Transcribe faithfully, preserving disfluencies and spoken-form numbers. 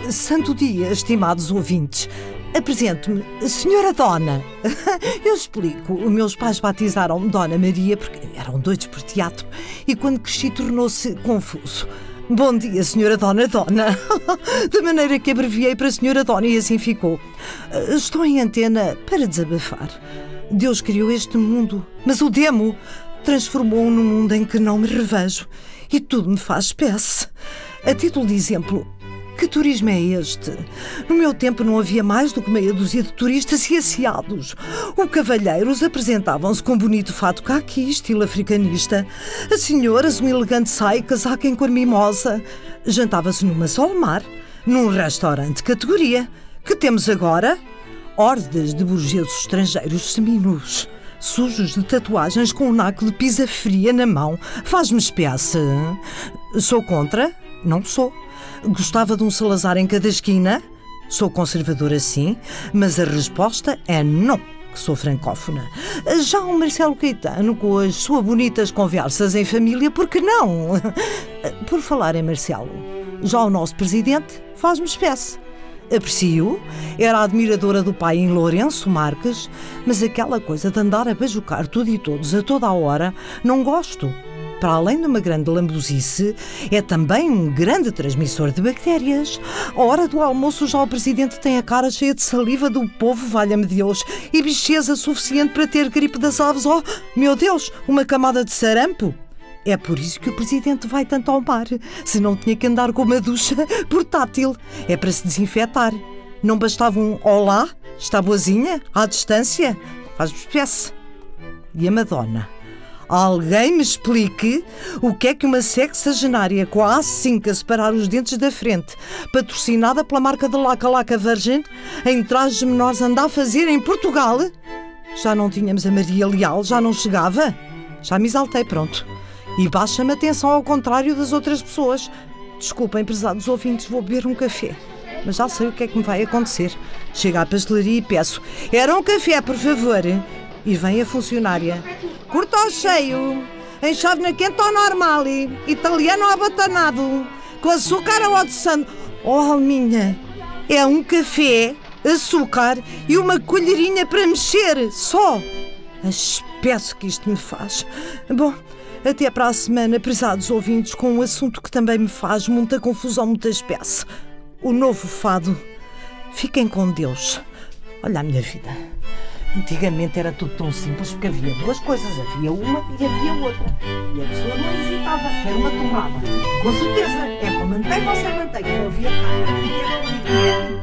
Santo dia, estimados ouvintes. Apresento-me, Senhora Dona. Eu explico. Os meus pais batizaram-me Dona Maria porque eram doidos por teatro e quando cresci tornou-se confuso. Bom dia, Senhora Dona Dona. De maneira que abreviei para Senhora Dona e assim ficou. Estou em antena para desabafar. Deus criou este mundo, mas o demo transformou-o num mundo em que não me revejo e tudo me faz espécie. A título de exemplo, que turismo é este? No meu tempo não havia mais do que meia dúzia de turistas e asseados. Os cavalheiros apresentavam-se com um bonito fato caqui, estilo africanista. As senhoras, um elegante saia, casaco em cor mimosa. Jantava-se numa solmar, num restaurante de categoria. Que temos agora? Hordas de burgueses estrangeiros seminus, sujos de tatuagens com um naco de pizza fria na mão. Faz-me espécie. Sou contra? Não sou. Gostava de um Salazar em cada esquina? Sou conservadora, sim, mas a resposta é não, que sou francófona. Já o Marcelo Caetano, com as suas bonitas conversas em família, por que não? Por falar em Marcelo, já o nosso presidente faz-me espécie. Aprecio, era admiradora do pai em Lourenço Marques, mas aquela coisa de andar a bajucar tudo e todos a toda a hora, não gosto. Para além de uma grande lambuzice, é também um grande transmissor de bactérias. À hora do almoço já o presidente tem a cara cheia de saliva do povo, valha-me Deus, e bicheza suficiente para ter gripe das aves. Oh, meu Deus, uma camada de sarampo. É por isso que o presidente vai tanto ao mar, se não tinha que andar com uma ducha portátil. É para se desinfetar. Não bastava um olá, está boazinha, à distância? Faz-me espécie. E a Madonna? Alguém me explique o que é que uma sexagenária com a A cinco a separar os dentes da frente, patrocinada pela marca de Laca Laca Virgin, em trajes menores anda a fazer em Portugal? Já não tínhamos a Maria Leal, já não chegava? Já me exaltei, pronto. E baixa-me a atenção ao contrário das outras pessoas. Desculpem, prezados ouvintes, vou beber um café. Mas já sei o que é que me vai acontecer. Chego à pastelaria e peço: era um café, por favor. E vem a funcionária: curto ao cheio, em chávena quente ao normal, italiano ao abatanado, com açúcar ao adoçando. Oh, alminha, é um café, açúcar e uma colherinha para mexer, só. A espécie que isto me faz. Bom, até para a semana, prezados ouvintes, com um assunto que também me faz muita confusão, muita espécie. O novo fado. Fiquem com Deus. Olha a minha vida. Antigamente era tudo tão simples porque havia duas coisas, havia uma e havia outra. E a pessoa não hesitava, era uma torrada. Com certeza, é com manteiga ou sem manteiga, não havia nada.